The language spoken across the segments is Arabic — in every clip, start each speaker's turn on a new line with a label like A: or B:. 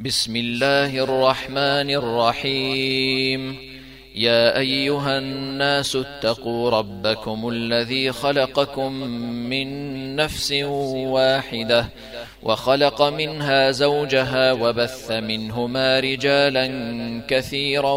A: بسم الله الرحمن الرحيم. يا أيها الناس اتقوا ربكم الذي خلقكم من نفس واحدة وخلق منها زوجها وبث منهما رجالا كثيرا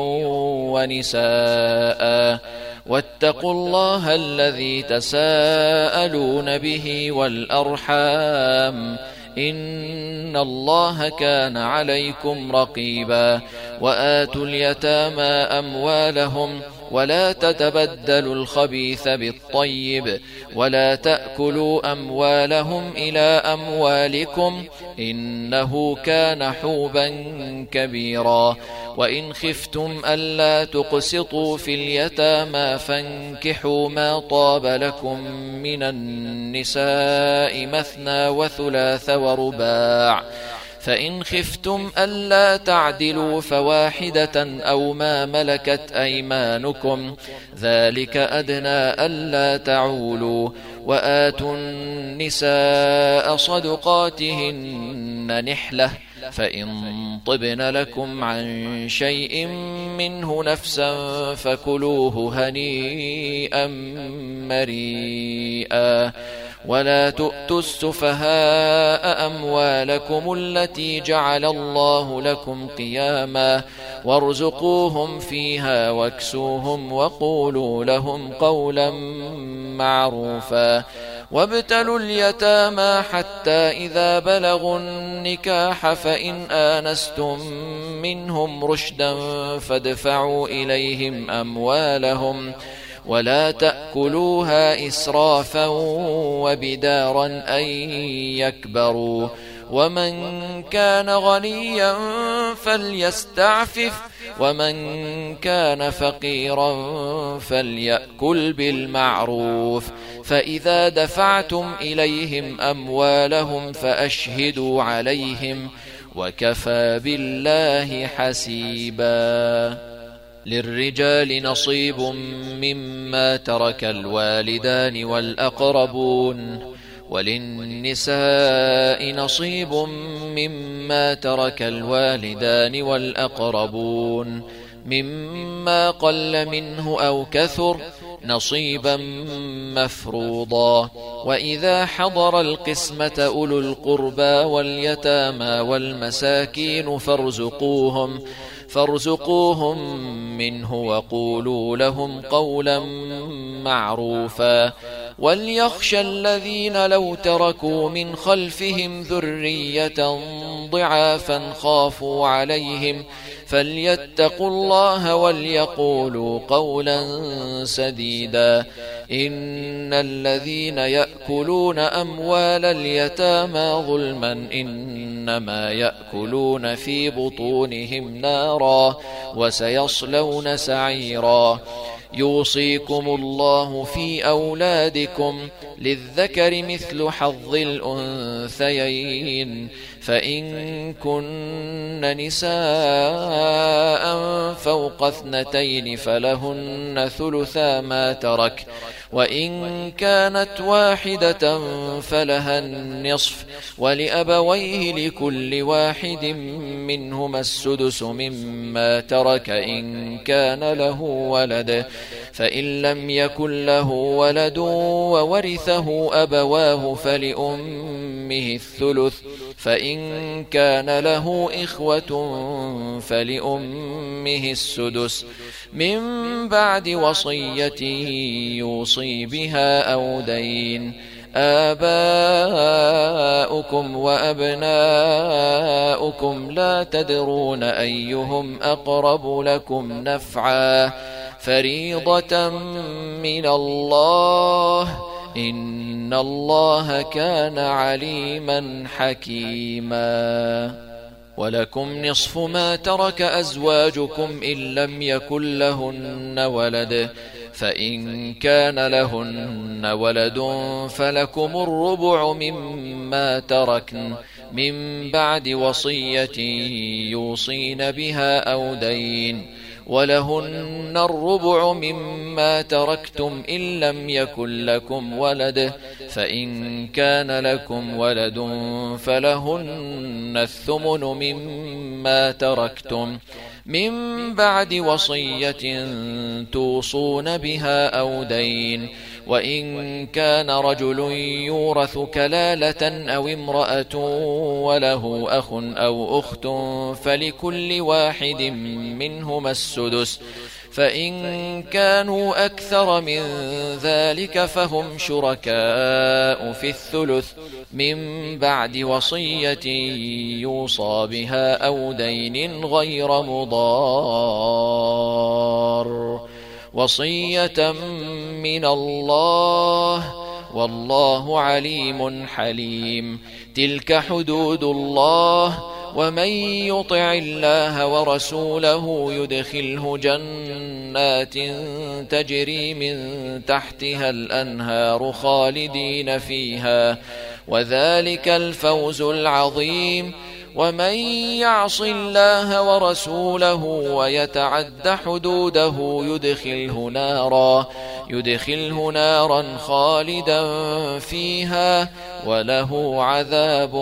A: ونساء واتقوا الله الذي تساءلون به والأرحام إن الله كان عليكم رقيبا. وآتوا اليتامى أموالهم ولا تتبدلوا الخبيث بالطيب ولا تأكلوا أموالهم إلى أموالكم إنه كان حوبا كبيرا. وإن خفتم ألا تقسطوا في اليتامى فانكحوا ما طاب لكم من النساء مثنى وثلاث ورباع، فإن خفتم ألا تعدلوا فواحدة أو ما ملكت أيمانكم ذلك أدنى ألا تعولوا. وآتوا النساء صدقاتهن نحلة، فإن طبن لكم عن شيء منه نفسا فكلوه هنيئا مريئا. ولا تؤتوا السفهاء أموالكم التي جعل الله لكم قياما وارزقوهم فيها واكسوهم وقولوا لهم قولا معروفا. وابتلوا اليتامى حتى إذا بلغوا النكاح فإن آنستم منهم رشدا فادفعوا إليهم أموالهم ولا تأكلوها إسرافا وبدارا أن يكبروا. ومن كان غنيا فليستعفف ومن كان فقيرا فليأكل بالمعروف. فإذا دفعتم إليهم أموالهم فأشهدوا عليهم وكفى بالله حسيبا. للرجال نصيب مما ترك الوالدان والأقربون وللنساء نصيب مما ترك الوالدان والأقربون مما قل منه أو كثر نصيبا مفروضا. وإذا حضر القسمة أولو القربى واليتامى والمساكين فارزقوهم منه وقولوا لهم قولا معروفا. وليخشى الذين لو تركوا من خلفهم ذرية ضعافا خافوا عليهم فليتقوا الله وليقولوا قولا سديدا. إن الذين يأكلون أموال اليتامى ظلما إنما يأكلون في بطونهم نارا وسيصلون سعيرا. يوصيكم الله في أولادكم للذكر مثل حظ الأنثيين، فإن كن نساء فوق 2 فلهن ثلثا ما ترك، وإن كانت واحدة فلها النصف، ولأبويه لكل واحد منهما السدس مما ترك إن كان له ولد، فإن لم يكن له ولد وورثه أبواه فلأمه الثلث، فإن كان له إخوة فلأمه السدس من بعد وصية يوصي بها أو دين. آباؤكم وأبناؤكم لا تدرون أيهم أقرب لكم نفعا فريضة من الله إن الله كان عليما حكيما. ولكم نصف ما ترك أزواجكم إن لم يكن لهن ولد، فإن كان لهن ولد فلكم الربع مما تركن من بعد وصية يوصين بها أو دين، ولهن الربع مما تركتم إن لم يكن لكم ولد، فإن كان لكم ولد فلهن الثمن مما مما تركتم من بعد وصية توصون بها أو دين. وإن كان رجل يورث كلالة أو امرأة وله أخ أو أخت فلكل واحد منهما السدس، فإن كانوا أكثر من ذلك فهم شركاء في الثلث من بعد وصية يوصى بها أو دين غير مضار، وصية من الله والله عليم حليم. تلك حدود الله، ومن يطع الله ورسوله يدخله جنات تجري من تحتها الأنهار خالدين فيها، وذلك الفوز العظيم. ومن يعص الله ورسوله ويتعد حدوده يدخله نارا خالدا فيها وله عذاب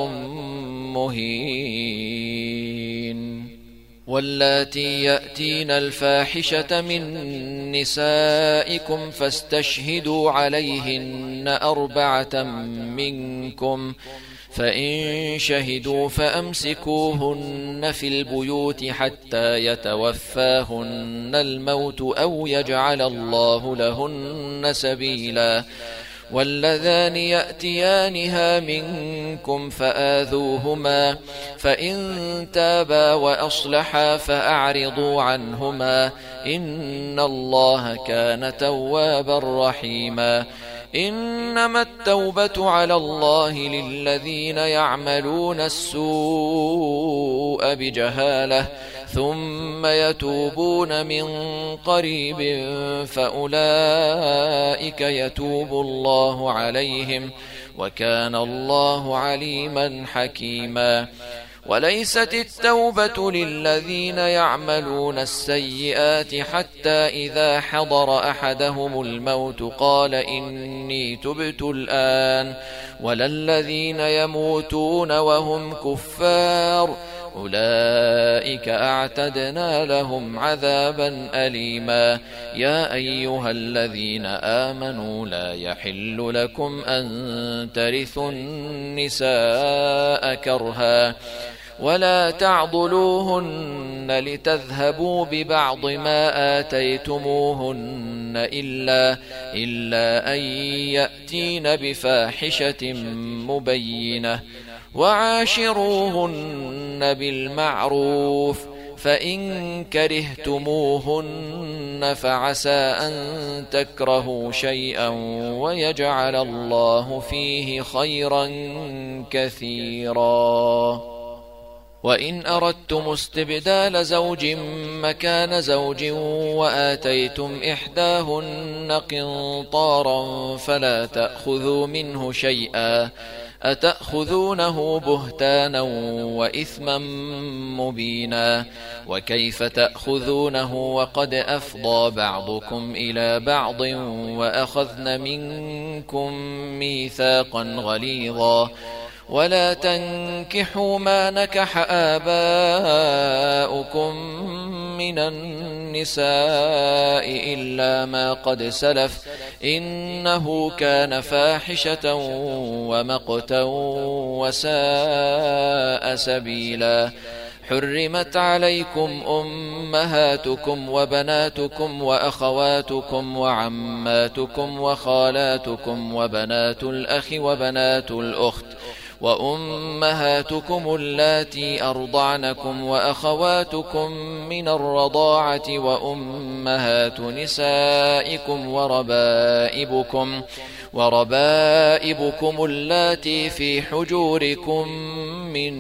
A: مهين. واللاتي يأتين الفاحشة من نسائكم فاستشهدوا عليهن 4 منكم، فإن شهدوا فأمسكوهن في البيوت حتى يتوفاهن الموت أو يجعل الله لهن سبيلا. واللذان يأتيانها منكم فآذوهما، فإن تابا وأصلحا فأعرضوا عنهما، إن الله كان توابا رحيما. إنما التوبة على الله للذين يعملون السوء بجهالة ثم يتوبون من قريب فأولئك يتوب الله عليهم، وكان الله عليما حكيما. وليست التوبة للذين يعملون السيئات حتى إذا حضر أحدهم الموت قال إني تبت الآن، ولا الذين يموتون وهم كفار، أولئك أعتدنا لهم عذابا أليما. يا أيها الذين آمنوا لا يحل لكم أن ترثوا النساء كرها ولا تعضلوهن لتذهبوا ببعض ما آتيتموهن إلا أن يأتين بفاحشة مبينة، وعاشروهن بالمعروف، فإن كرهتموهن فعسى أن تكرهوا شيئا ويجعل الله فيه خيرا كثيرا. وإن أردتم استبدال زوج مكان زوج وآتيتم إحداهن قنطارا فلا تأخذوا منه شيئا، أتأخذونه بهتانا وإثما مبينا، وكيف تأخذونه وقد أفضى بعضكم إلى بعض وأخذن منكم ميثاقا غليظا. ولا تنكحوا ما نكح آباؤكم من النساء إلا ما قد سلف، إنه كان فاحشة ومقتا وساء سبيلا. حرمت عليكم أمهاتكم وبناتكم وأخواتكم وعماتكم وخالاتكم وبنات الأخ وبنات الأخت وأمهاتكم اللاتي أرضعنكم وأخواتكم من الرضاعة وأمهات نسائكم وربائبكم اللاتي في حجوركم من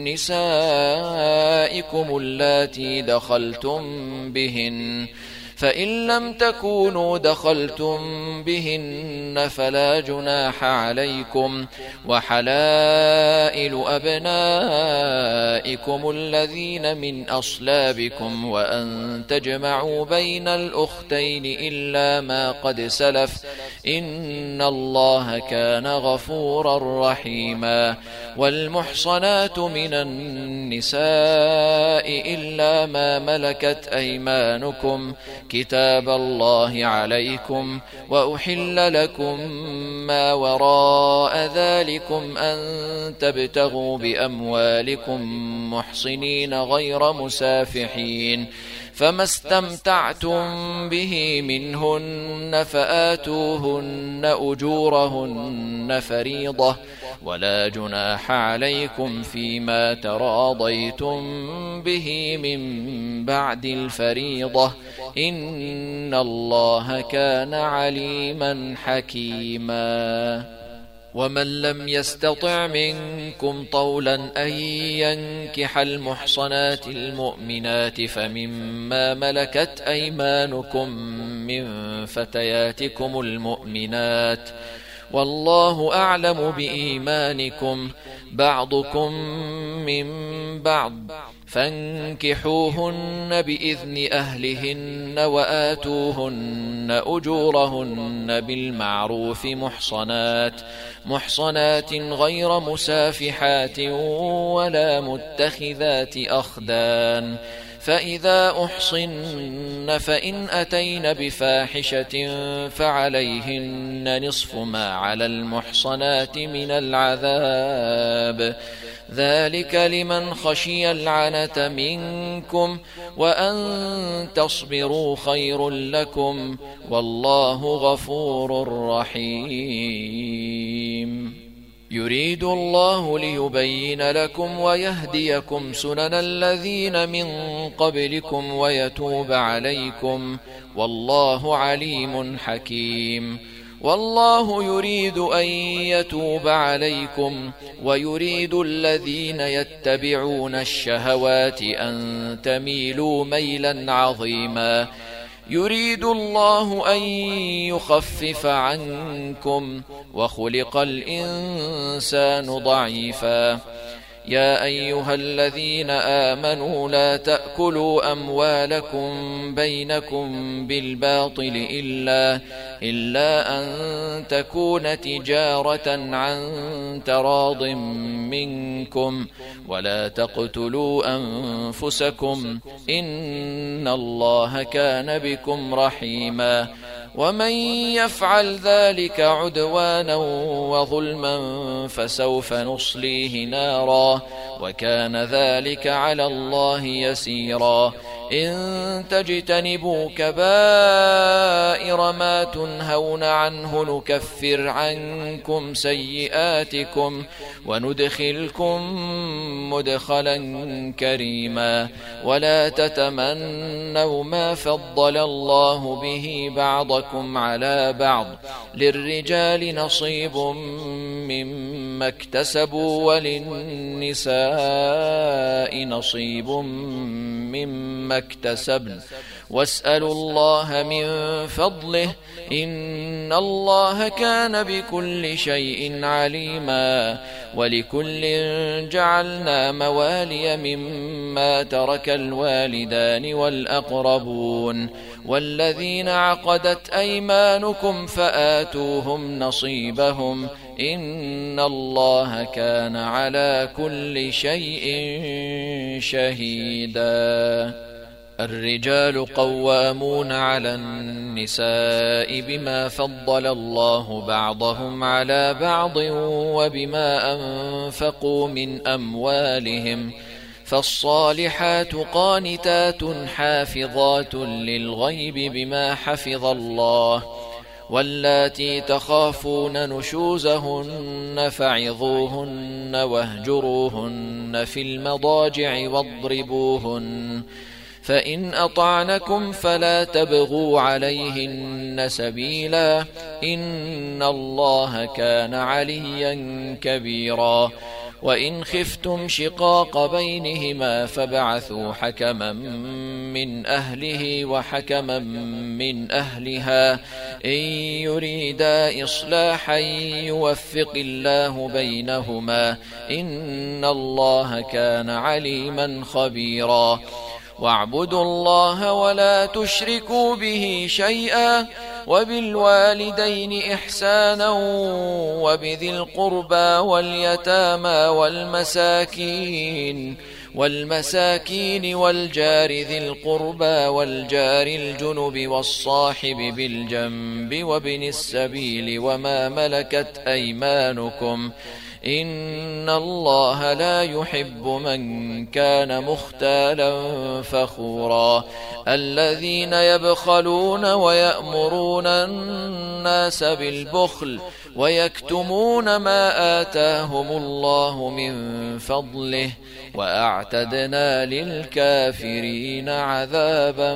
A: نسائكم اللاتي دخلتم بهن، فإن لم تكونوا دخلتم بهن فلا جناح عليكم، وحلائل أبنائكم الذين من أصلابكم، وأن تجمعوا بين الأختين إلا ما قد سلف، إن الله كان غفورا رحيما. والمحصنات من النساء إلا ما ملكت أيمانكم كتاب الله عليكم، وأحل لكم ما وراء ذلكم أن تبتغوا بأموالكم محصنين غير مسافحين، فما استمتعتم به منهن فآتوهن أجورهن فريضة، ولا جناح عليكم فيما تراضيتم به من بعد الفريضة، إن الله كان عليما حكيما. ومن لم يستطع منكم طولا أن ينكح المحصنات المؤمنات فمما ملكت أيمانكم من فتياتكم المؤمنات، والله أعلم بإيمانكم، بعضكم من بعض، فانكحوهن بإذن أهلهن وآتوهن أجورهن بالمعروف محصنات غير مسافحات ولا متخذات أخدان، فإذا أحصن فإن أتين بفاحشة فعليهن نصف ما على المحصنات من العذاب، ذلك لمن خشي العنة منكم، وأن تصبروا خير لكم، والله غفور رحيم. يريد الله ليبين لكم ويهديكم سنن الذين من قبلكم ويتوب عليكم، والله عليم حكيم. والله يريد أن يتوب عليكم، ويريد الذين يتبعون الشهوات أن تميلوا ميلا عظيما. يريد الله أن يخفف عنكم، وخلق الإنسان ضعيفا. يا أيها الذين آمنوا لا تأكلوا أموالكم بينكم بالباطل إلا أن تكون تجارة عن تراض منكم، ولا تقتلوا أنفسكم، إن الله كان بكم رحيما. ومن يفعل ذلك عدوانا وظلما فسوف نصليه نارا، وكان ذلك على الله يسيرا. إن تجتنبوا كبائر ما تنهون عنه نكفر عنكم سيئاتكم وندخلكم مدخلا كريما. ولا تتمنوا ما فضل الله به بعضكم على بعض، للرجال نصيب مما اكتسبوا وللنساء نصيب مما اكتسبن، واسألوا الله من فضله، إن الله كان بكل شيء عليما. ولكل جعلنا موالي مما ترك الوالدان والأقربون، والذين عقدت أيمانكم فآتوهم نصيبهم، إن الله كان على كل شيء شهيدا. الرجال قوامون على النساء بما فضل الله بعضهم على بعض وبما أنفقوا من أموالهم، فالصالحات قانتات حافظات للغيب بما حفظ الله، واللاتي تخافون نشوزهن فعظوهن واهجروهن في المضاجع واضربوهن، فإن أطعنكم فلا تبغوا عليهن سبيلا، إن الله كان عليا كبيرا. وإن خفتم شقاق بينهما فابعثوا حكما من أهله وحكما من أهلها، إن يريدا إصلاحا يوفق الله بينهما، إن الله كان عليما خبيرا. واعبدوا الله ولا تشركوا به شيئا وبالوالدين إحسانا وبذي القربى واليتامى والمساكين والجار ذي القربى والجار الجنب والصاحب بالجنب وابن السبيل وما ملكت أيمانكم إن الله لا يحب من كان مختالا فخورا الذين يبخلون ويأمرون الناس بالبخل ويكتمون ما آتاهم الله من فضله وأعتدنا للكافرين عذابا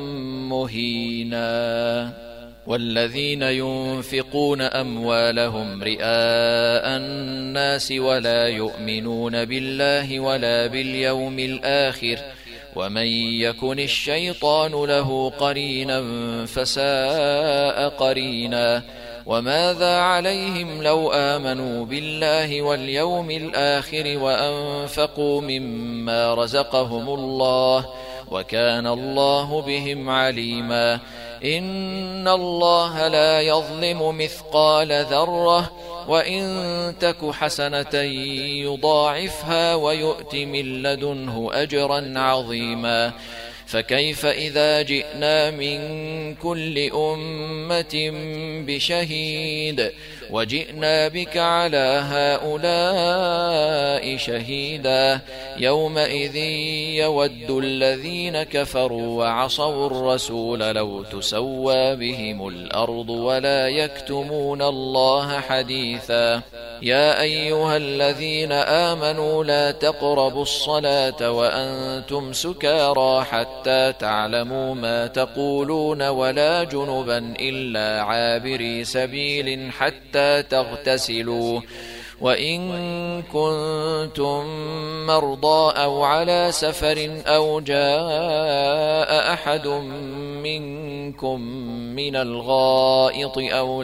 A: مهينا والذين ينفقون أموالهم رئاء الناس ولا يؤمنون بالله ولا باليوم الآخر ومن يكن الشيطان له قرينا فساء قرينا وماذا عليهم لو آمنوا بالله واليوم الآخر وأنفقوا مما رزقهم الله وكان الله بهم عليما إن الله لا يظلم مثقال ذرة وإن تك حسنة يضاعفها ويؤت من لدنه أجرا عظيما فكيف إذا جئنا من كل أمة بشهيد وجئنا بك على هؤلاء شهيدا يومئذ يود الذين كفروا وعصوا الرسول لو تسوى بهم الأرض ولا يكتمون الله حديثا يا أيها الذين آمنوا لا تقربوا الصلاة وأنتم سكارى حتى تعلموا ما تقولون ولا جنبا إلا عابري سبيل حتى تغتسلوا وإن كنتم مرضى أو على سفر أو جاء أحد منكم من الغائط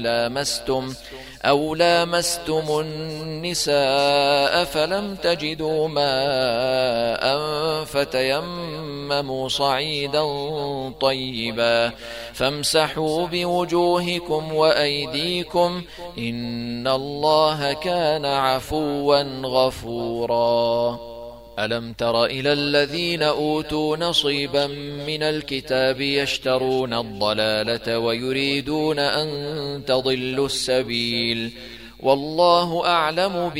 A: أو لامستم النساء فلم تجدوا ماء فتيمموا صعيدا طيبا فامسحوا بوجوهكم وأيديكم إن الله كان عفوا غفورا ألم تر إلى الذين أوتوا نصيبا من الكتاب يشترون الضلالة ويريدون أن تضلوا السبيل والله أعلم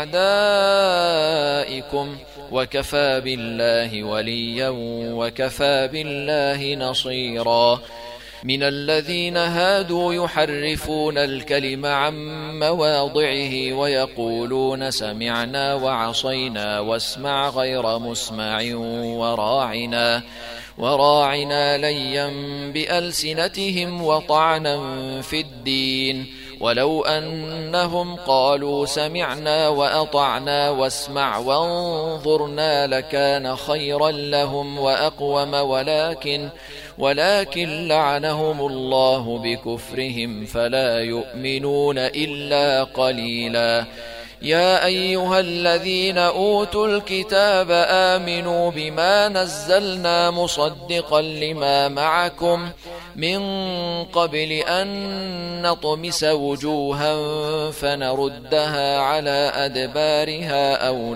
A: بأعدائكم وكفى بالله وليا وكفى بالله نصيرا من الذين هادوا يحرفون الكلم عن مواضعه ويقولون سمعنا وعصينا واسمع غير مسمع وراعنا ليا بألسنتهم وطعنا في الدين ولو أنهم قالوا سمعنا وأطعنا واسمع وانظرنا لكان خيرا لهم وأقوم ولكن لعنهم الله بكفرهم فلا يؤمنون إلا قليلا يا أيها الذين أوتوا الكتاب آمنوا بما نزلنا مصدقا لما معكم من قبل أن نطمس وجوها فنردها على أدبارها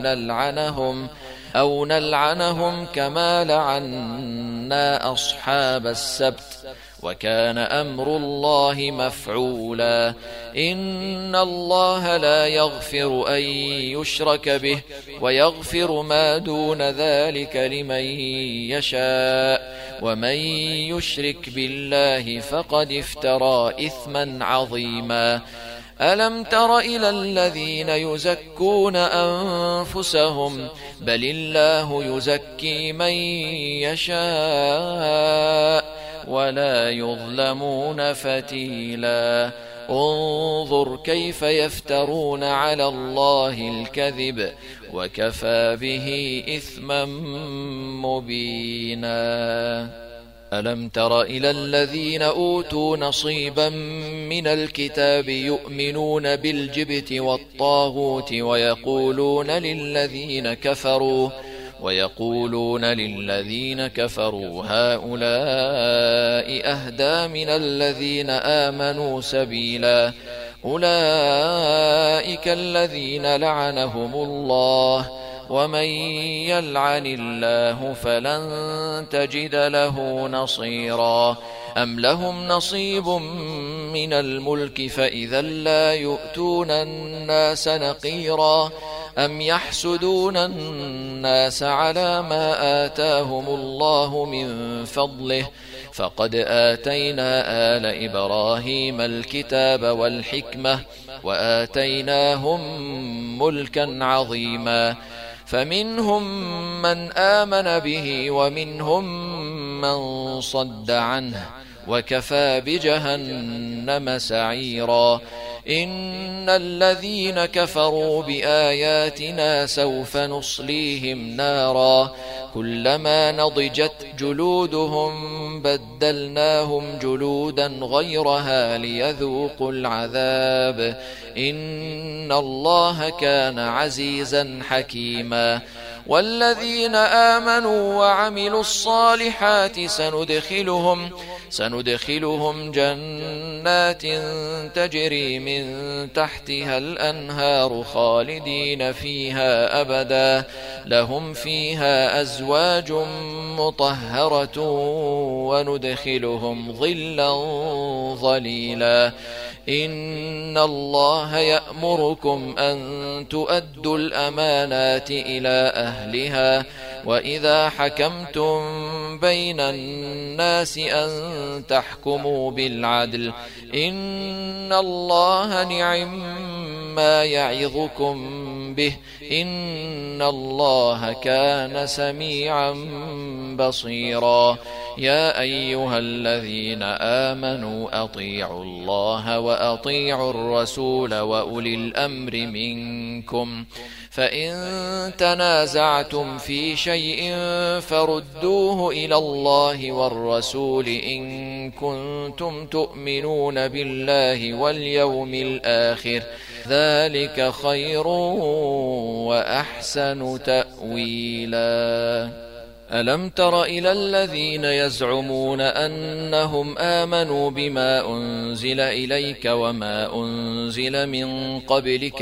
A: أو نلعنهم كما لعنا أصحاب السبت وكان أمر الله مفعولا إن الله لا يغفر أن يشرك به ويغفر ما دون ذلك لمن يشاء ومن يشرك بالله فقد افترى إثما عظيما ألم تر إلى الذين يزكون أنفسهم بل الله يزكي من يشاء ولا يظلمون فتيلا انظر كيف يفترون على الله الكذب وكفى به إثما مبينا ألم تر إلى الذين أوتوا نصيبا من الكتاب يؤمنون بالجبت والطاغوت ويقولون للذين كفروا هؤلاء أهدى من الذين آمنوا سبيلا أولئك الذين لعنهم الله ومن يلعن الله فلن تجد له نصيرا أم لهم نصيب من الملك فإذا لا يؤتون الناس نقيرا أم يحسدون الناس على ما آتاهم الله من فضله فقد آتينا آل إبراهيم الكتاب والحكمة وآتيناهم ملكا عظيما فمنهم من آمن به ومنهم من صد عنه وكفى بجهنم سعيرا إن الذين كفروا بآياتنا سوف نصليهم نارا كلما نضجت جلودهم بدلناهم جلودا غيرها ليذوقوا العذاب إن الله كان عزيزا حكيما والذين آمنوا وعملوا الصالحات سندخلهم جنات تجري من تحتها الأنهار خالدين فيها أبدا لهم فيها أزواج مطهرة وندخلهم ظلا ظليلا إن الله يأمركم أن تؤدوا الأمانات إلى أهلها وإذا حكمتم بين الناس أن تحكموا بالعدل إن الله نعم ما يعظكم به إن الله كان سميعا بصيرا يا أيها الذين آمنوا أطيعوا الله وأطيعوا الرسول وأولي الأمر منكم فإن تنازعتم في شيء فردوه إلى الله والرسول إن كنتم تؤمنون بالله واليوم الآخر ذلك خير وأحسن تأويلا ألم تر إلى الذين يزعمون أنهم آمنوا بما أنزل إليك وما أنزل من قبلك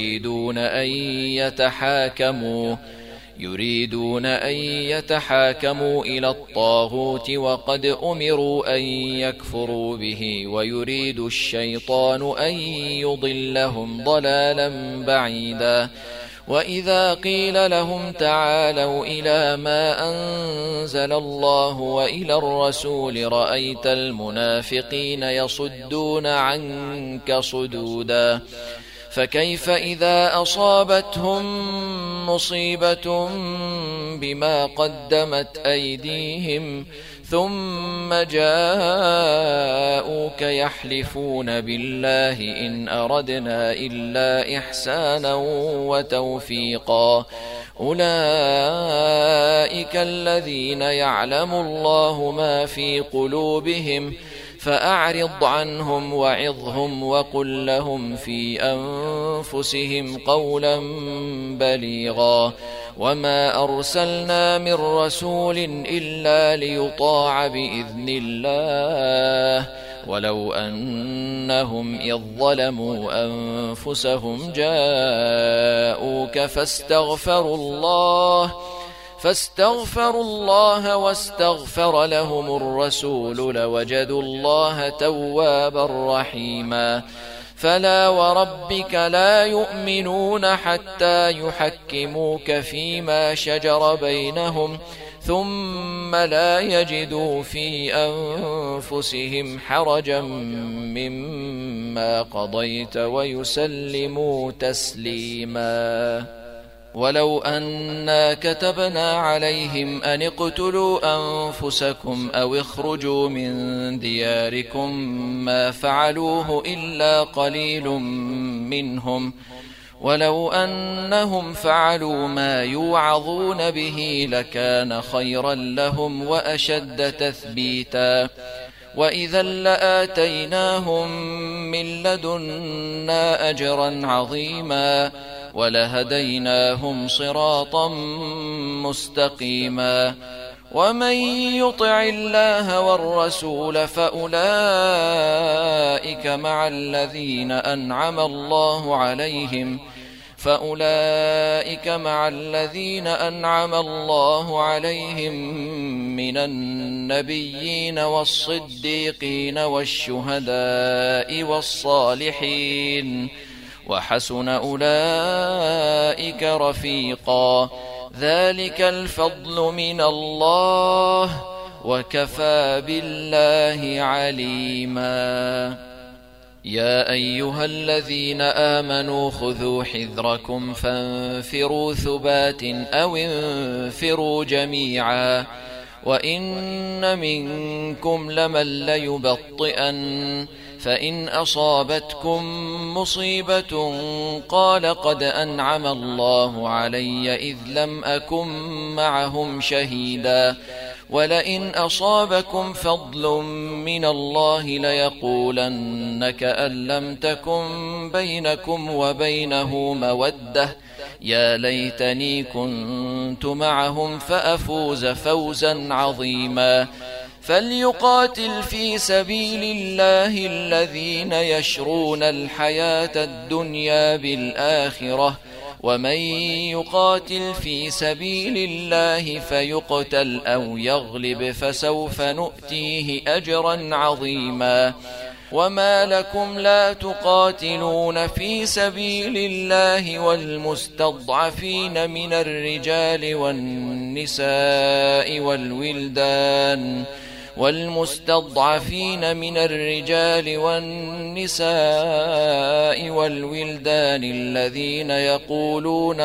A: يريدون أن يتحاكموا إلى الطاغوت وقد أمروا أن يكفروا به ويريد الشيطان أن يضلهم ضلالا بعيدا وإذا قيل لهم تعالوا إلى ما أنزل الله وإلى الرسول رأيت المنافقين يصدون عنك صدودا فكيف إذا أصابتهم مصيبة بما قدمت أيديهم ثم جاءوك يحلفون بالله إن أردنا إلا إحسانا وتوفيقا أولئك الذين يعلم الله ما في قلوبهم فأعرض عنهم وعظهم وقل لهم في أنفسهم قولا بليغا وما أرسلنا من رسول إلا ليطاع بإذن الله ولو أنهم إذ ظلموا أنفسهم جاءوك فاستغفروا الله واستغفر لهم الرسول لوجدوا الله توابا رحيما فلا وربك لا يؤمنون حتى يحكموك فيما شجر بينهم ثم لا يجدوا في أنفسهم حرجا مما قضيت ويسلموا تسليما ولو أنا كتبنا عليهم أن اقتلوا أنفسكم أو اخرجوا من دياركم ما فعلوه إلا قليل منهم ولو أنهم فعلوا ما يوعظون به لكان خيرا لهم وأشد تثبيتا وإذا لآتيناهم من لدنا أجرا عظيما ولهديناهم صراطا مستقيما. ومن يطع الله والرسول فأولئك مع الذين أنعم الله عليهم من النبيين والصديقين والشهداء والصالحين، وحسن أولئك رفيقا. ذلك الفضل من الله، وكفى بالله عليما. يا أيها الذين آمنوا خذوا حذركم فانفروا ثبات أو انفروا جميعا، وإن منكم لمن ليبطئن، فإن أصابتكم مصيبة قال قد أنعم الله علي إذ لم أكن معهم شهيدا، ولئن أصابكم فضل من الله ليقولن كأن لم تكن بينكم وبينه مودة، يا ليتني كنت معهم فأفوز فوزا عظيما. فليقاتل في سبيل الله الذين يشرون الحياة الدنيا بالآخرة، ومن يقاتل في سبيل الله فيقتل أو يغلب فسوف نؤتيه أجرا عظيما. وما لكم لا تقاتلون في سبيل الله والمستضعفين من الرجال والنساء والولدان الذين يقولون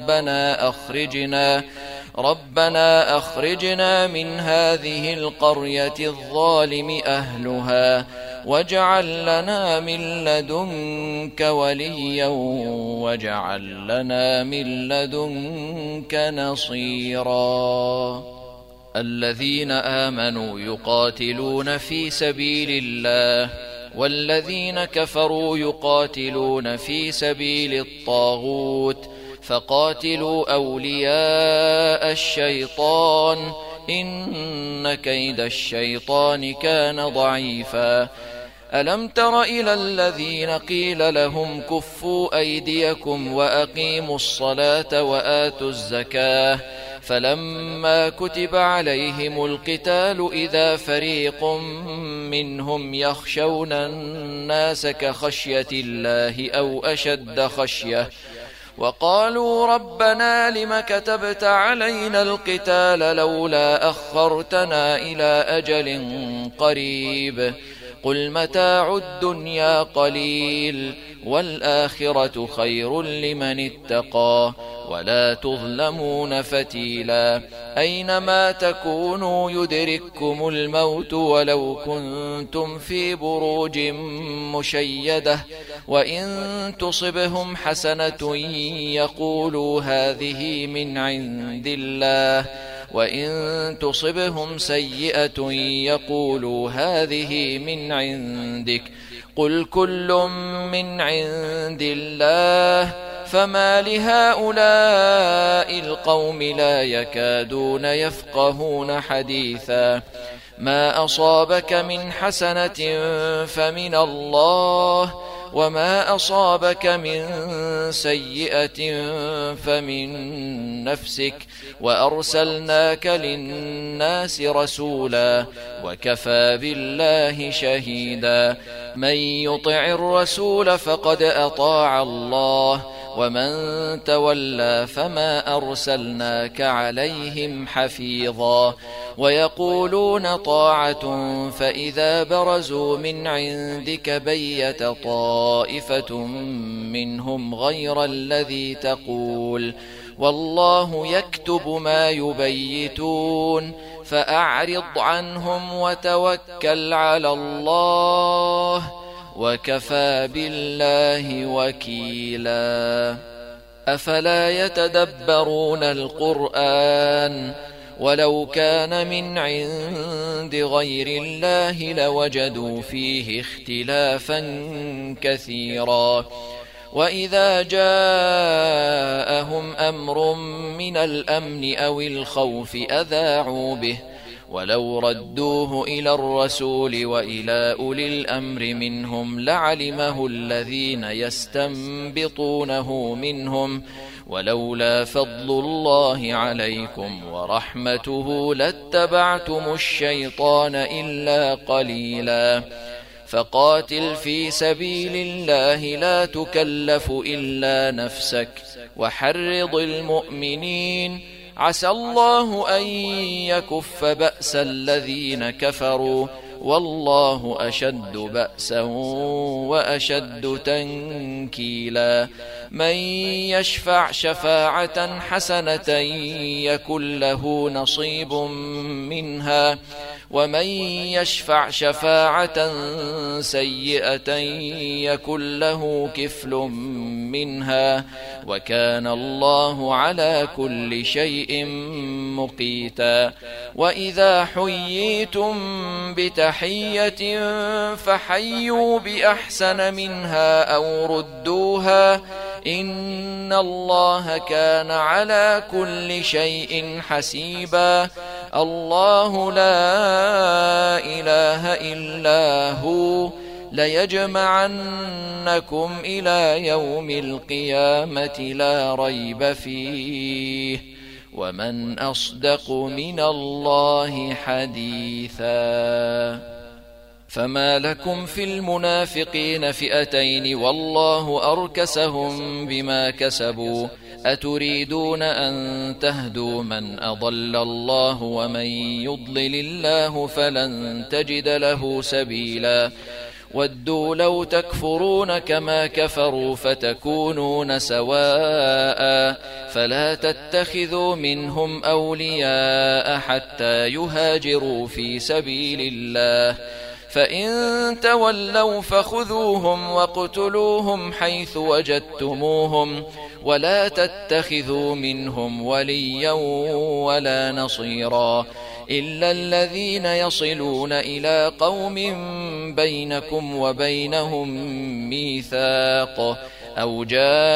A: ربنا أخرجنا من هذه القرية الظالم أهلها واجعل لنا من لدنك وليا واجعل لنا من لدنك نصيرا. الذين آمنوا يقاتلون في سبيل الله، والذين كفروا يقاتلون في سبيل الطاغوت، فقاتلوا أولياء الشيطان إن كيد الشيطان كان ضعيفا. ألم تر إلى الذين قيل لهم كفوا أيديكم وأقيموا الصلاة وآتوا الزكاة، فلما كتب عليهم القتال إذا فريق منهم يخشون الناس كخشية الله أو أشد خشية، وقالوا ربنا لم كتبت علينا القتال لولا أخرتنا إلى أجل قريب، قل متاع الدنيا قليل والآخرة خير لمن اتقى ولا تظلمون فتيلا. أينما تكونوا يدرككم الموت ولو كنتم في بروج مشيدة، وإن تصبهم حسنة يقولوا هذه من عند الله، وإن تصبهم سيئة يقولوا هذه من عندك، قل كل من عند الله، فما لهؤلاء القوم لا يكادون يفقهون حديثا. ما أصابك من حسنة فمن الله، وما أصابك من سيئة فمن نفسك، وأرسلناك للناس رسولا وكفى بالله شهيدا. من يطع الرسول فقد أطاع الله، ومن تولى فما أرسلناك عليهم حفيظا. ويقولون طاعة فإذا برزوا من عندك بيت طائفة منهم غير الذي تقول، والله يكتب ما يبيتون، فأعرض عنهم وتوكل على الله وكفى بالله وكيلا. أفلا يتدبرون القرآن ولو كان من عند غير الله لوجدوا فيه اختلافا كثيرا. وإذا جاءهم أمر من الأمن أو الخوف أذاعوا به ولو ردوه إلى الرسول وإلى أولي الأمر منهم لعلمه الذين يستنبطونه منهم ولولا فضل الله عليكم ورحمته لاتبعتم الشيطان إلا قليلا فقاتل في سبيل الله لا تكلف إلا نفسك وحرض المؤمنين عسى الله أن يكف بأس الذين كفروا والله أشد بأسا وأشد تنكيلا من يشفع شفاعة حسنة يكن له نصيب منها ومن يشفع شفاعة سيئة يكن له كفل منها وكان الله على كل شيء مقيتا وإذا حييتم بتحية فحيوا بأحسن منها أو ردوها إن الله كان على كل شيء حسيبا الله لا إله إلا هو ليجمعنكم إلى يوم القيامة لا ريب فيه ومن أصدق من الله حديثا فما لكم في المنافقين فئتين والله أركسهم بما كسبوا أتريدون أن تهدوا من أضل الله ومن يضلل الله فلن تجد له سبيلا ودوا لو تكفرون كما كفروا فتكونون سواء فلا تتخذوا منهم أولياء حتى يهاجروا في سبيل الله فإن تولوا فخذوهم واقتلوهم حيث وجدتموهم ولا تتخذوا منهم وليا ولا نصيرا إلا الذين يصلون إلى قوم بينكم وبينهم ميثاق أو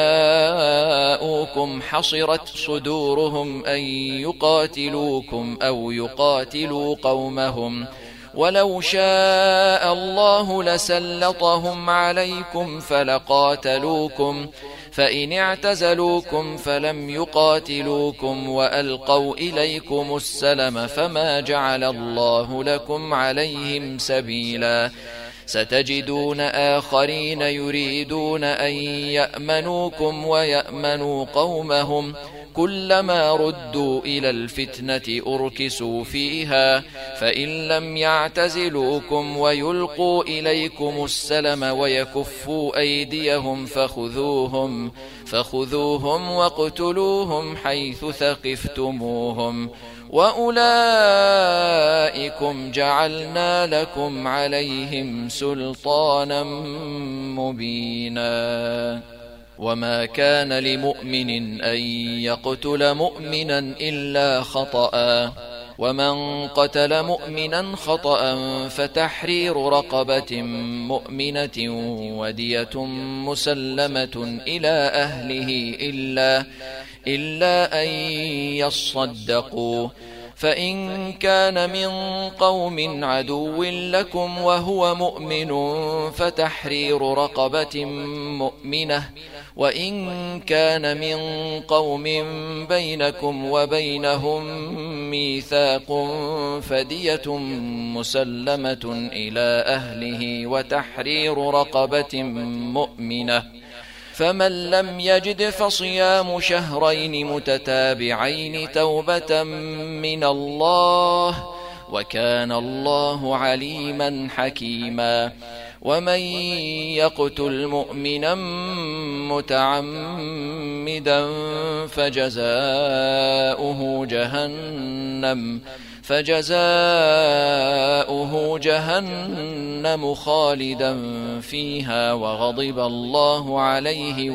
A: جاءوكم حصرت صدورهم أن يقاتلوكم أو يقاتلوا قومهم ولو شاء الله لسلطهم عليكم فلقاتلوكم فإن اعتزلوكم فلم يقاتلوكم وألقوا إليكم السلم فما جعل الله لكم عليهم سبيلا ستجدون آخرين يريدون أن يأمنوكم ويأمنوا قومهم كلما ردوا إلى الفتنة أركسوا فيها فإن لم يعتزلوكم ويلقوا إليكم السلم ويكفوا أيديهم فخذوهم واقتلوهم حيث ثقفتموهم وأولئكم جعلنا لكم عليهم سلطانا مبينا وما كان لمؤمن أن يقتل مؤمنا إلا خطأ ومن قتل مؤمنا خطأ فتحرير رقبة مؤمنة ودية مسلمة إلى أهله إلا أن يصدقوا فإن كان من قوم عدو لكم وهو مؤمن فتحرير رقبة مؤمنة وإن كان من قوم بينكم وبينهم ميثاق فدية مسلمة إلى أهله وتحرير رقبة مؤمنة فمن لم يجد فصيام شهرين متتابعين توبة من الله وكان الله عليما حكيما ومن يقتل مؤمنا متعمدا فجزاؤه جهنم خالدا فيها وغضب الله عليه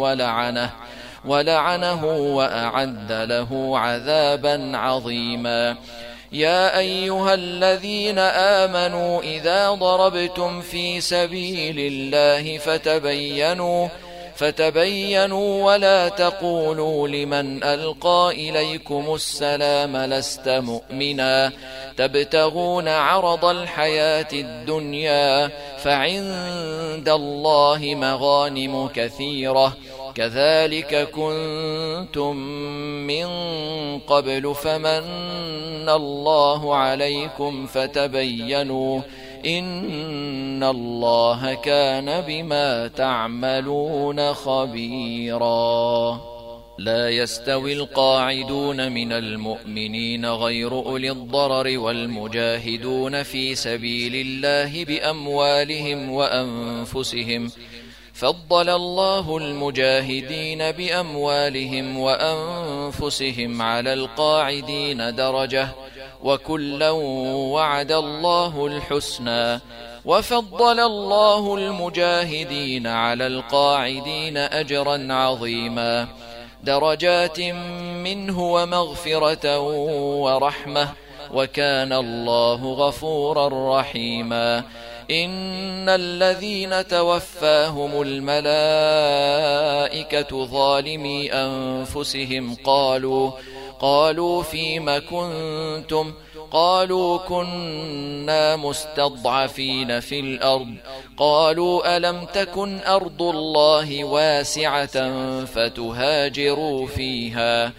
A: ولعنه وأعد له عذابا عظيما يا أيها الذين آمنوا إذا ضربتم في سبيل الله فتبينوا ولا تقولوا لمن ألقى إليكم السلام لست مؤمنا تبتغون عرض الحياة الدنيا فعند الله مغانم كثيرة كذلك كنتم من قبل فمن الله عليكم فتبينوا إن الله كان بما تعملون خبيرا لا يستوي القاعدون من المؤمنين غير أولي الضرر والمجاهدون في سبيل الله بأموالهم وأنفسهم فضل الله المجاهدين بأموالهم وأنفسهم على القاعدين درجة وكلا وعد الله الحسنى وفضل الله المجاهدين على القاعدين أجرا عظيما درجات منه ومغفرة ورحمة وكان الله غفورا رحيما إن الذين توفاهم الملائكة ظالمي أنفسهم قالوا فيم كنتم قالوا كنا مستضعفين في الأرض قالوا ألم تكن أرض الله واسعة فتهاجروا فيها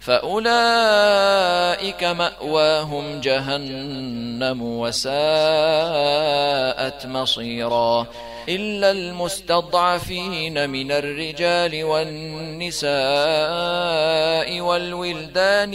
A: فأولئك مأواهم جهنم وساءت مصيرا إلا المستضعفين من الرجال والنساء والولدان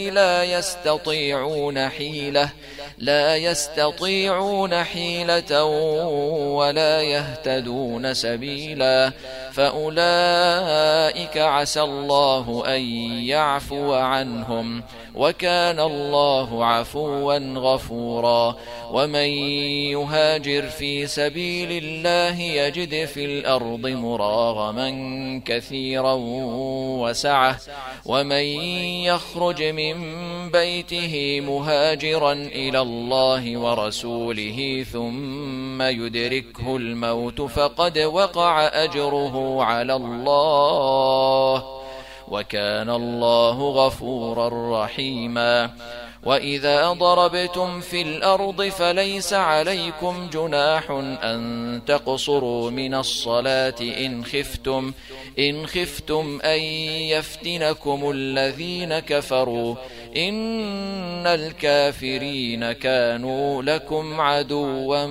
A: لا يستطيعون حيلة ولا يهتدون سبيلا فأولئك عسى الله أن يعفو عنهم وكان الله عفوا غفورا ومن يهاجر في سبيل الله يجد في الأرض مراغما كثيرا وسعة ومن يخرج من بيته مهاجرا إلى الله ورسوله ثم يدركه الموت فقد وقع أجره على الله وكان الله غفورا رحيما وإذا ضربتم في الأرض فليس عليكم جناح أن تقصروا من الصلاة إن خفتم أن يفتنكم الذين كفروا إن الكافرين كانوا لكم عدوا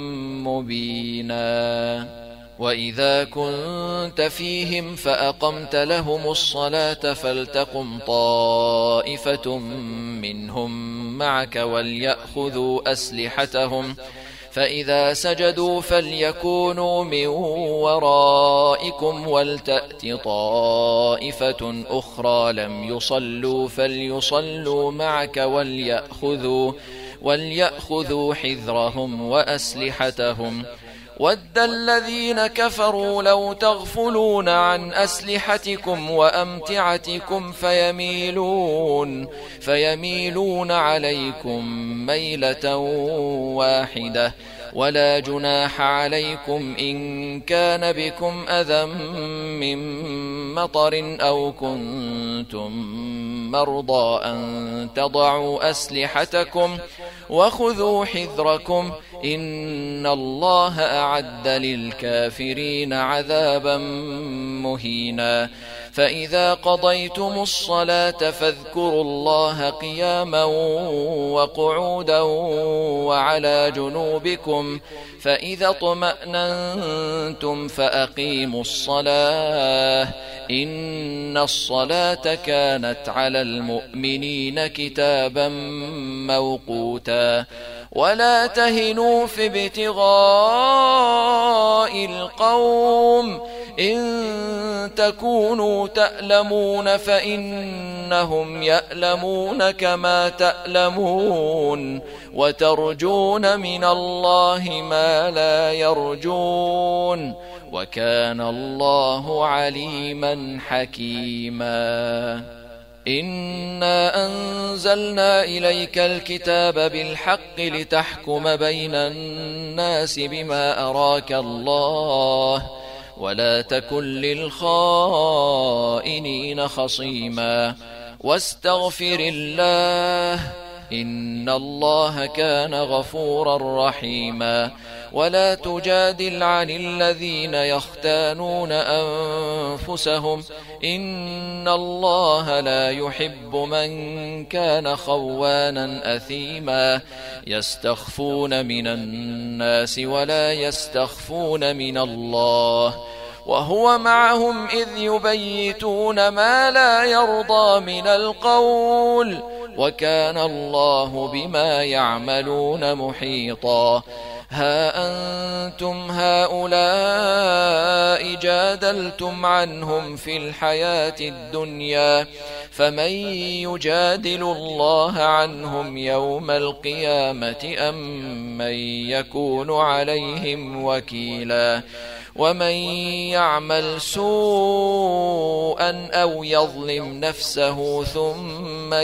A: مبينا وإذا كنت فيهم فأقمت لهم الصلاة فلتقم طائفة منهم معك وليأخذوا أسلحتهم فإذا سجدوا فليكونوا من ورائكم ولتأت طائفة أخرى لم يصلوا فليصلوا معك وليأخذوا حذرهم وأسلحتهم ود الذين كفروا لو تغفلون عن أسلحتكم وأمتعتكم فيميلون عليكم ميلة واحدة ولا جناح عليكم إن كان بكم أذى من مطر أو كنتم مرضى أن تضعوا أسلحتكم وخذوا حذركم إن الله أعد للكافرين عذابا مهينا فإذا قضيتم الصلاة فاذكروا الله قياما وقعودا وعلى جنوبكم فإذا اطمأننتم فأقيموا الصلاة إن الصلاة كانت على المؤمنين كتابا موقوتا ولا تهنوا في ابتغاء القوم إن تكونوا تألمون فإنهم يألمون كما تألمون وترجون من الله ما لا يرجون وكان الله عليما حكيما إنا أنزلنا إليك الكتاب بالحق لتحكم بين الناس بما أراك الله ولا تكن للخائنين خصيما واستغفر الله إن الله كان غفورا رحيما ولا تجادل عن الذين يختانون أنفسهم إن الله لا يحب من كان خوانا أثيما يستخفون من الناس ولا يستخفون من الله وهو معهم إذ يبيتون ما لا يرضى من القول وكان الله بما يعملون محيطا ها أنتم هؤلاء جادلتم عنهم في الحياة الدنيا فمن يجادل الله عنهم يوم القيامة أم من يكون عليهم وكيلا ومن يعمل سوءا أو يظلم نفسه ثم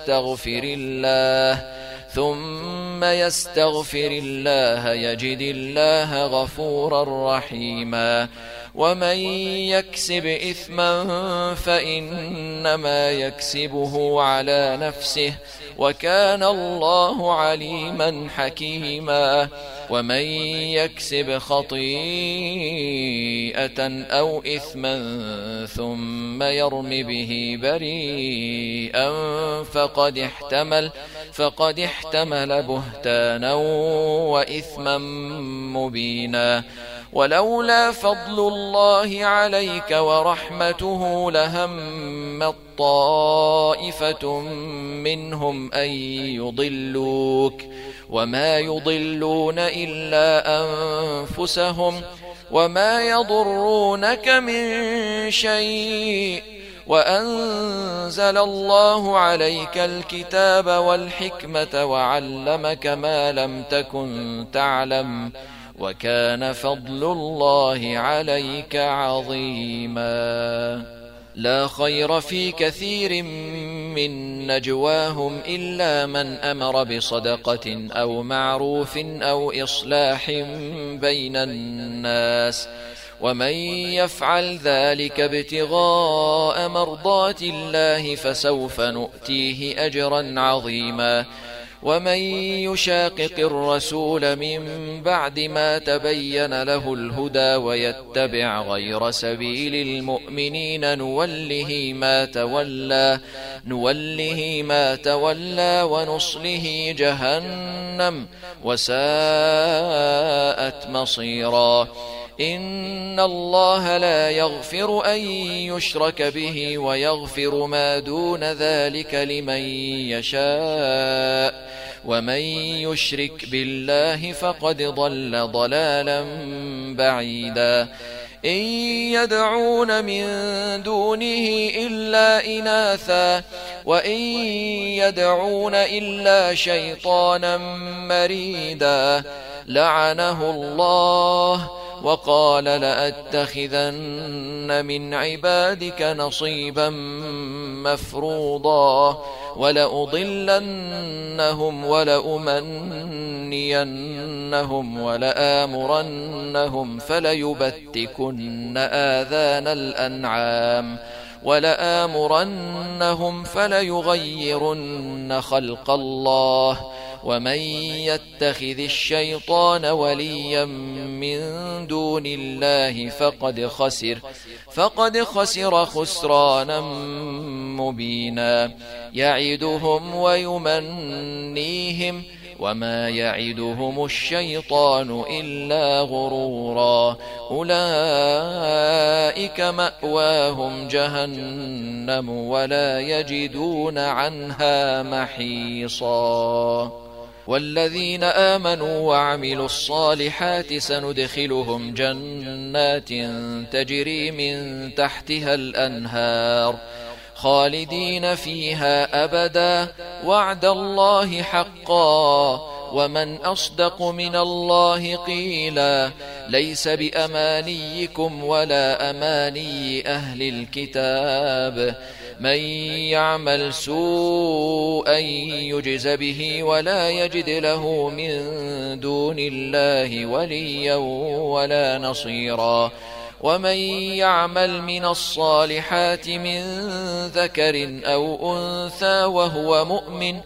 A: يستغفر الله يجد الله غفورا رحيما ومن يكسب إثما فإنما يكسبه على نفسه وكان الله عليما حكيما ومن يكسب خطيئة أو إثما ثم يرم به بريئا فقد احتمل بهتانا وإثما مبينا ولولا فضل الله عليك ورحمته لهمت طائفة منهم أن يضلوك وما يضلون إلا أنفسهم وما يضرونك من شيء وأنزل الله عليك الكتاب والحكمة وعلمك ما لم تكن تعلم وكان فضل الله عليك عظيما لا خير في كثير من نجواهم إلا من أمر بصدقة أو معروف أو إصلاح بين الناس ومن يفعل ذلك ابتغاء مرضات الله فسوف نؤتيه أجرا عظيما ومن يشاقق الرسول من بعد ما تبين له الهدى ويتبع غير سبيل المؤمنين نوله ما تولى ونصله جهنم وساءت مصيرا إن الله لا يغفر أن يشرك به ويغفر ما دون ذلك لمن يشاء ومن يشرك بالله فقد ضل ضلالا بعيدا إن يدعون من دونه إلا إناثا وإن يدعون إلا شيطانا مريدا لعنه الله وقال لأتخذن من عبادك نصيبا مفروضا ولأضلنهم ولأمنينهم ولآمرنهم فليبتكن آذان الأنعام ولآمرنهم فليغيرن خلق الله ومن يتخذ الشيطان وليا من دون الله فقد خسر خسرانا مبينا يعدهم ويمنيهم وما يعدهم الشيطان إلا غرورا أولئك مأواهم جهنم ولا يجدون عنها محيصا والذين آمنوا وعملوا الصالحات سندخلهم جنات تجري من تحتها الأنهار خالدين فيها أبدا وعد الله حقا ومن أصدق من الله قيلا ليس بأمانيكم ولا أماني أهل الكتاب من يعمل سوءا يجز به ولا يجد له من دون الله وليا ولا نصيرا ومن يعمل من الصالحات من ذكر أو أنثى وهو مؤمن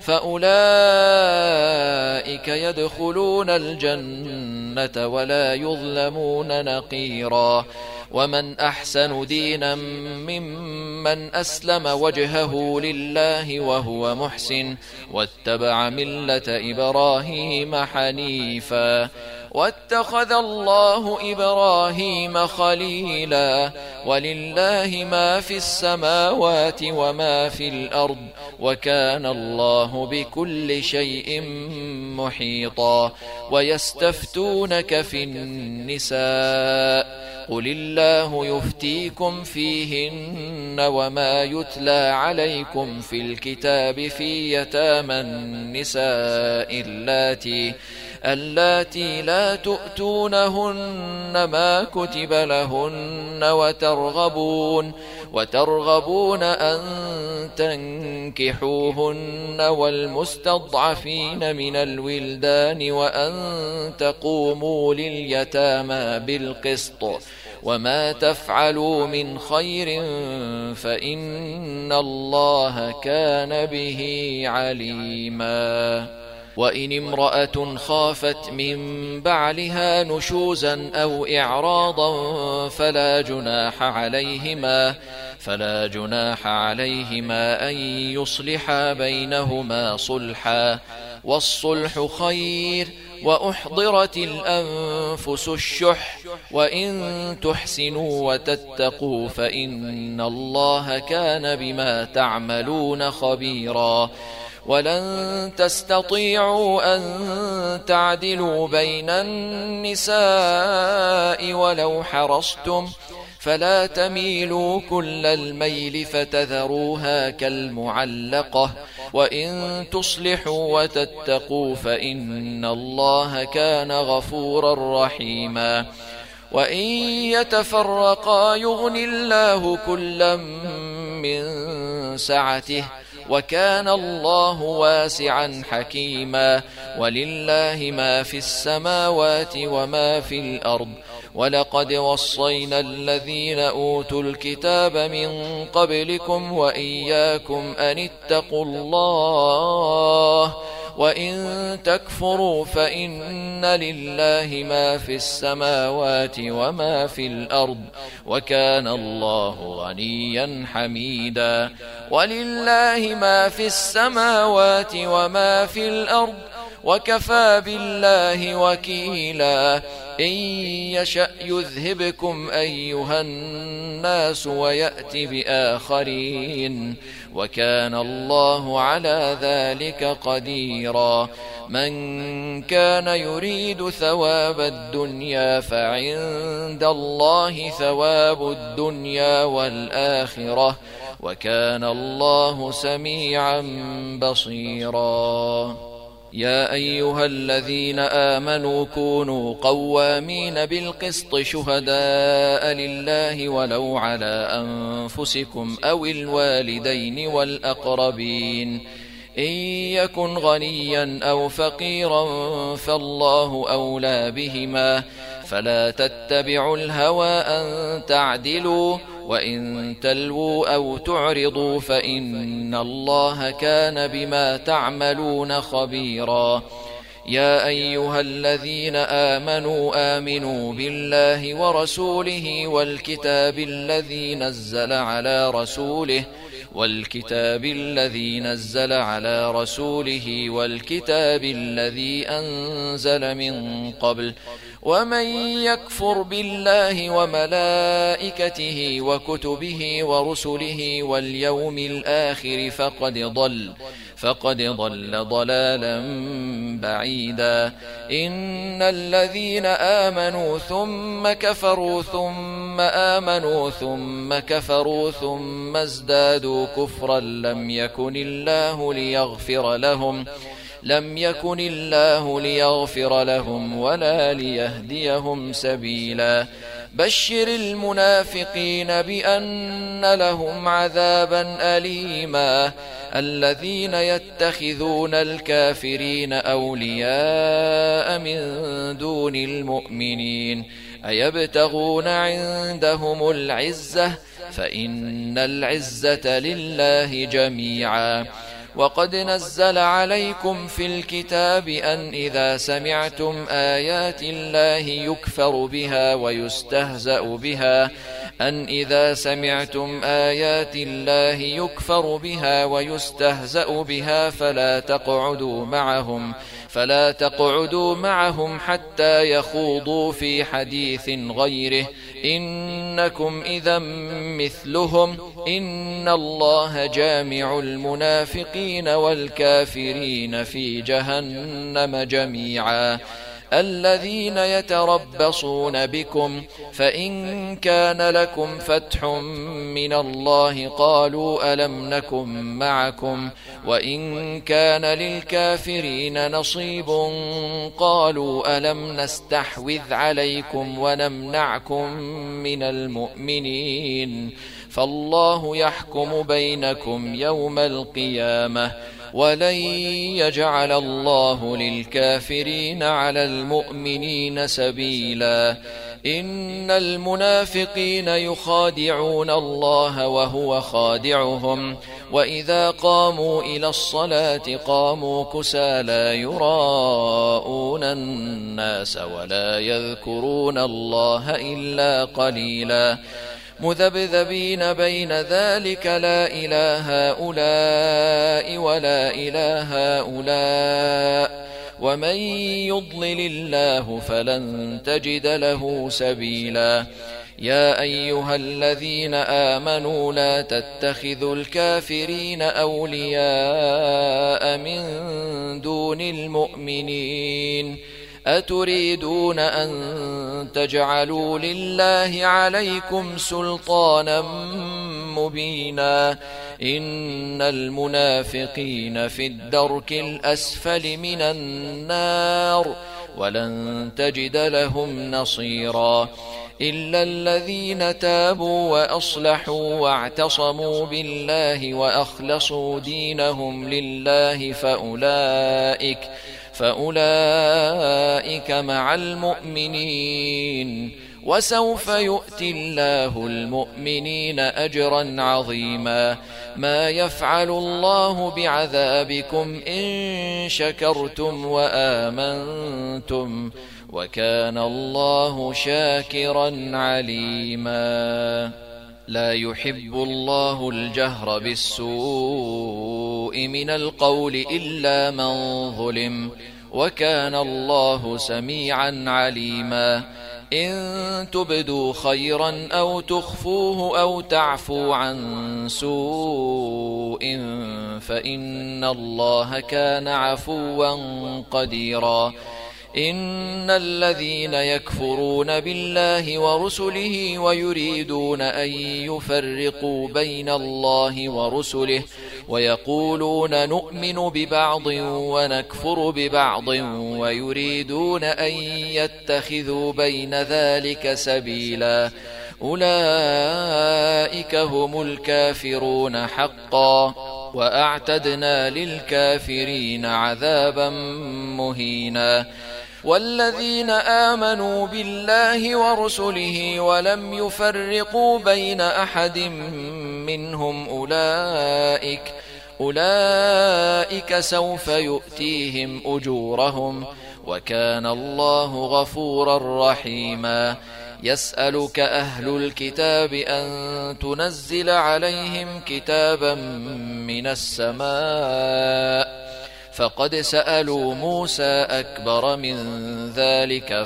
A: فأولئك يدخلون الجنة ولا يظلمون نقيرا. ومن أحسن دينا ممن أسلم وجهه لله وهو محسن واتبع ملة إبراهيم حنيفا واتخذ الله إبراهيم خليلا. ولله ما في السماوات وما في الأرض وكان الله بكل شيء محيطا. ويستفتونك في النساء قل الله يفتيكم فيهن وما يتلى عليكم في الكتاب في يتامى النساء اللاتي لا تؤتونهن ما كتب لهن وترغبون أن تنكحوهن والمستضعفين من الولدان وأن تقوموا لليتامى بالقسط وما تفعلوا من خير فإن الله كان به عليما. وإن امرأة خافت من بعلها نشوزا أو إعراضا فلا جناح عليهما أن يصلحا بينهما صلحا والصلح خير. وأحضرت الأنفس الشح وإن تحسنوا وتتقوا فإن الله كان بما تعملون خبيرا. ولن تستطيعوا أن تعدلوا بين النساء ولو حرصتم فلا تميلوا كل الميل فتذروها كالمعلقة. وإن تصلحوا وتتقوا فإن الله كان غفورا رحيما. وإن يتفرقا يغن الله كلا من سعته وكان الله واسعا حكيما. ولله ما في السماوات وما في الأرض ولقد وصينا الذين أوتوا الكتاب من قبلكم وإياكم أن اتقوا الله وإن تكفروا فإن لله ما في السماوات وما في الأرض وكان الله غنيا حميدا. ولله ما في السماوات وما في الأرض وكفى بالله وكيلا. إن يشأ يذهبكم أيها الناس ويأت بآخرين وكان الله على ذلك قديرا. من كان يريد ثواب الدنيا فعند الله ثواب الدنيا والآخرة وكان الله سميعا بصيرا. يا أيها الذين آمنوا كونوا قوامين بالقسط شهداء لله ولو على أنفسكم أو الوالدين والأقربين إن يكن غنيا أو فقيرا فالله أولى بهما فلا تتبعوا الهوى أن تعدلوا وإن تلووا أو تعرضوا فإن الله كان بما تعملون خبيرا. يا أيها الذين آمنوا بالله ورسوله والكتاب الذي نزل على رسوله والكتاب الذي أنزل من قبل ومن يكفر بالله وملائكته وكتبه ورسله واليوم الآخر فقد ضل ضلالا بعيدا. إن الذين آمنوا ثم كفروا ثم آمنوا ثم كفروا ثم ازدادوا كفرا لم يكن الله ليغفر لهم ولا ليهديهم سبيلا. بشر المنافقين بأن لهم عذابا أليما. الذين يتخذون الكافرين أولياء من دون المؤمنين أيبتغون عندهم العزة فإن العزة لله جميعا. وقد نزل عليكم في الكتاب أن إذا سمعتم آيات الله يكفر بها ويستهزأ بها فلا تقعدوا معهم حتى يخوضوا في حديث غيره إنكم إذا مثلهم إن الله جامع المنافقين والكافرين في جهنم جميعا. الذين يتربصون بكم فإن كان لكم فتح من الله قالوا ألم نكن معكم وإن كان للكافرين نصيب قالوا ألم نستحوذ عليكم ونمنعكم من المؤمنين فالله يحكم بينكم يوم القيامة ولن يجعل الله للكافرين على المؤمنين سبيلا. إن المنافقين يخادعون الله وهو خادعهم وإذا قاموا إلى الصلاة قاموا كسالى يراءون الناس ولا يذكرون الله إلا قليلا مذبذبين بين ذلك لا إله هؤلاء ولا إله هؤلاء ومن يضلل الله فلن تجد له سبيلا. يا أيها الذين آمنوا لا تتخذوا الكافرين أولياء من دون المؤمنين أتريدون أن تجعلوا لله عليكم سلطانا مبينا إن المنافقين في الدرك الأسفل من النار ولن تجد لهم نصيرا إلا الذين تابوا وأصلحوا واعتصموا بالله وأخلصوا دينهم لله فأولئك مع المؤمنين وسوف يؤتي الله المؤمنين أجرا عظيما. ما يفعل الله بعذابكم إن شكرتم وآمنتم وكان الله شاكرا عليما. لا يحب الله الجهر بالسوء من القول إلا من ظلم وكان الله سميعا عليما. إن تبدوا خيرا أو تخفوه أو تعفوا عن سوء فإن الله كان عفوا قديرا. إن الذين يكفرون بالله ورسله ويريدون أن يفرقوا بين الله ورسله ويقولون نؤمن ببعض ونكفر ببعض ويريدون أن يتخذوا بين ذلك سبيلا أولئك هم الكافرون حقا وأعتدنا للكافرين عذابا مهينا. والذين آمنوا بالله ورسله ولم يفرقوا بين أحد منهم أولئك سوف يؤتيهم أجورهم وكان الله غفورا رحيما. يسألك أهل الكتاب أن تنزل عليهم كتابا من السماء فقد سألوا موسى أكبر من ذلك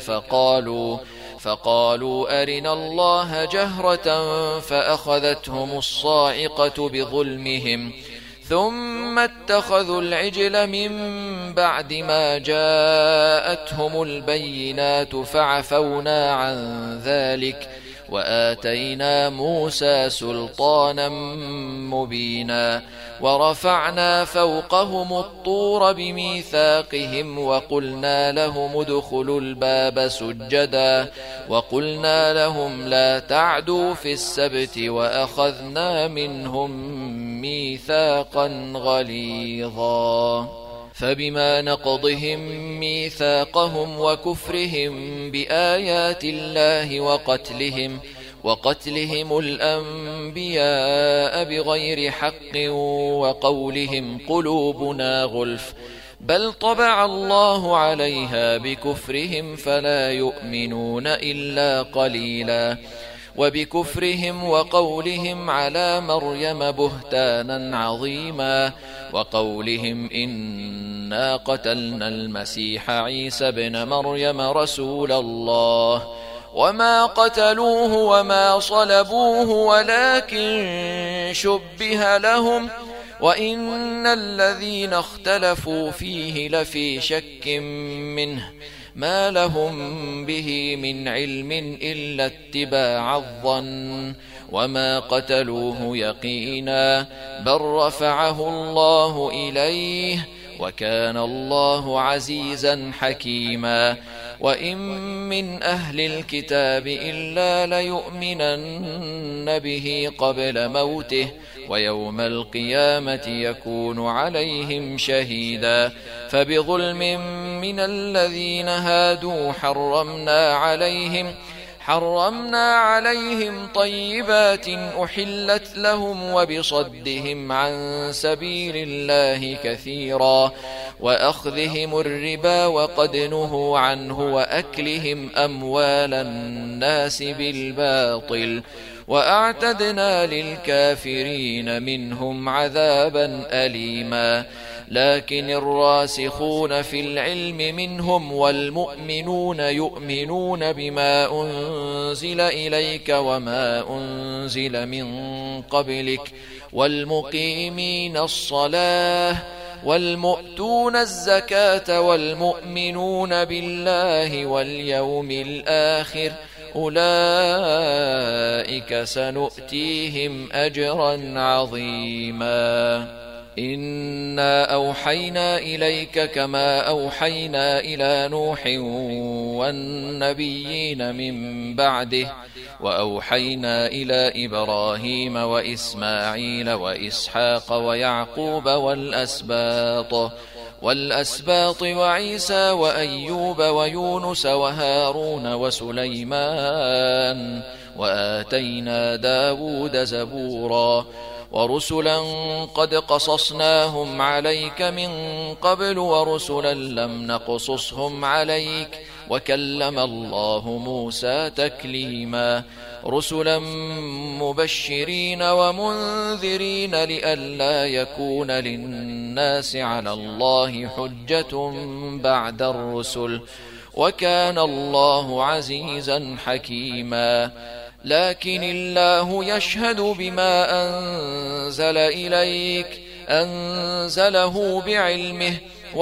A: فقالوا أرنا الله جهرة فأخذتهم الصاعقة بظلمهم ثم اتخذوا العجل من بعد ما جاءتهم البينات فعفونا عن ذلك وآتينا موسى سلطانا مبينا. ورفعنا فوقهم الطور بميثاقهم وقلنا لهم ادخلوا الباب سجدا وقلنا لهم لا تعدوا في السبت وأخذنا منهم ميثاقا غليظا. فبما نقضهم ميثاقهم وكفرهم بآيات الله وقتلهم الأنبياء بغير حق وقولهم قلوبنا غلف بل طبع الله عليها بكفرهم فلا يؤمنون إلا قليلا وبكفرهم وقولهم على مريم بهتانا عظيما وقولهم إنا قتلنا المسيح عيسى بن مريم رسول الله وما قتلوه وما صلبوه ولكن شبه لهم وإن الذين اختلفوا فيه لفي شك منه ما لهم به من علم إلا اتباع الظن وما قتلوه يقينا بل رفعه الله إليه وكان الله عزيزا حكيما وإن من أهل الكتاب إلا ليؤمنن به قبل موته ويوم القيامة يكون عليهم شهيدا فبظلم من الذين هادوا حرمنا عليهم طيبات أحلت لهم وبصدهم عن سبيل الله كثيرا وأخذهم الربا وقد نهوا عنه وأكلهم أموال الناس بالباطل وأعتدنا للكافرين منهم عذابا أليما لكن الراسخون في العلم منهم والمؤمنون يؤمنون بما أنزل إليك وما أنزل من قبلك والمقيمين الصلاة والمؤتون الزكاة والمؤمنون بالله واليوم الآخر أولئك سنؤتيهم أجرا عظيما إنا أوحينا إليك كما أوحينا إلى نوح والنبيين من بعده وأوحينا إلى إبراهيم وإسماعيل وإسحاق ويعقوب والأسباط وعيسى وأيوب ويونس وهارون وسليمان وآتينا داود زبورا ورسلا قد قصصناهم عليك من قبل ورسلا لم نقصصهم عليك وكلم الله موسى تكليما رسلا مبشرين ومنذرين لئلا يكون للناس على الله حجة بعد الرسل وكان الله عزيزا حكيما لكن الله يشهد بما أنزل إليك أنزله بعلمه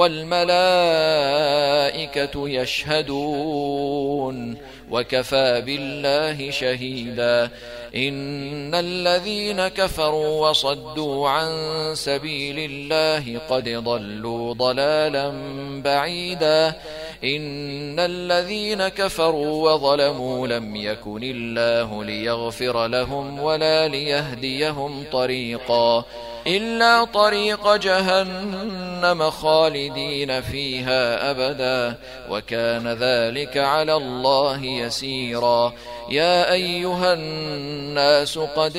A: والملائكة يشهدون وكفى بالله شهيدا إن الذين كفروا وصدوا عن سبيل الله قد ضلوا ضلالا بعيدا إن الذين كفروا وظلموا لم يكن الله ليغفر لهم ولا ليهديهم طريقا إلا طريق جهنم خالدين فيها أبدا وكان ذلك على الله يسيرا يا أيها الناس قد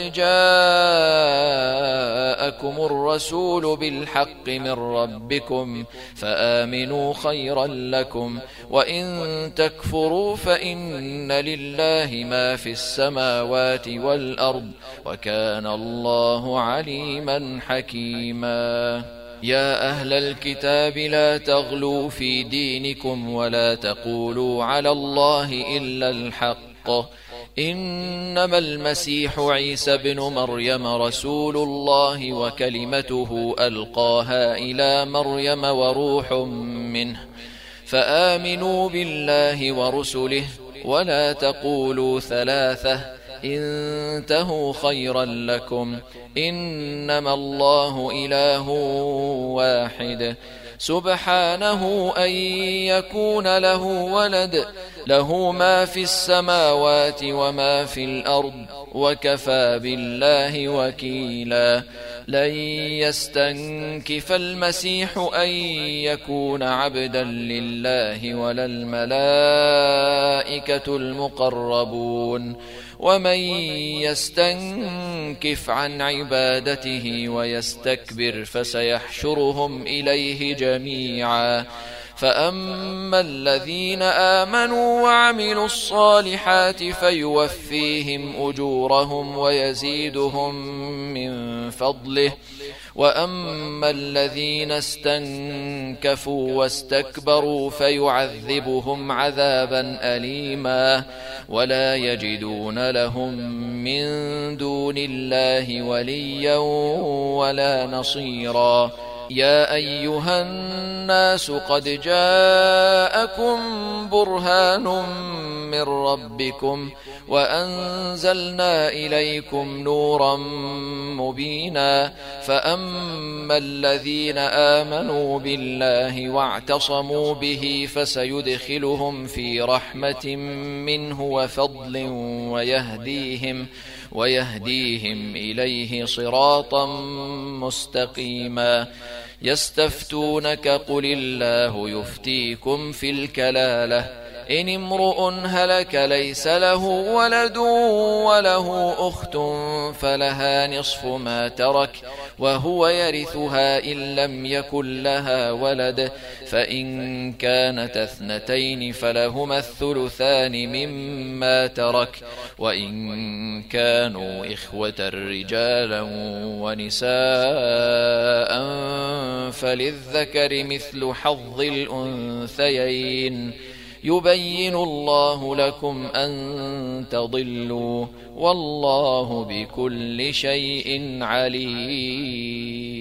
A: جاءكم الرسول بالحق من ربكم فآمنوا خيرا لكم وإن تكفروا فإن لله ما في السماوات والأرض وكان الله عليما حكيما يا أهل الكتاب لا تغلوا في دينكم ولا تقولوا على الله إلا الحق إنما المسيح عيسى بن مريم رسول الله وكلمته ألقاها إلى مريم وروح منه فآمنوا بالله ورسله ولا تقولوا ثلاثة انتهوا خيرا لكم إنما الله إله واحد سبحانه أن يكون له ولد له ما في السماوات وما في الأرض وكفى بالله وكيلا لن يستنكف المسيح أن يكون عبدا لله ولا الملائكة المقربون ومن يستنكف عن عبادته ويستكبر فسيحشرهم إليه جميعا فأما الذين آمنوا وعملوا الصالحات فيوفيهم أجورهم ويزيدهم من فضله وأما الذين استنكفوا واستكبروا فيعذبهم عذابا أليما ولا يجدون لهم من دون الله وليا ولا نصيرا يا أيها الناس قد جاءكم برهان من ربكم وأنزلنا إليكم نورا مبينا فأما الذين آمنوا بالله واعتصموا به فسيدخلهم في رحمة منه وفضل ويهديهم إليه صراطا مستقيما يستفتونك قل الله يفتيكم في الكلالة إن امرؤ هلك ليس له ولد وله أخت فلها نصف ما ترك وهو يرثها إن لم يكن لها ولد فإن كانت اثنتين فلهما الثلثان مما ترك وإن كانوا إخوة رجالا ونساء فللذكر مثل حظ الأنثيين يبين الله لكم أن تضلوا والله بكل شيء عليم.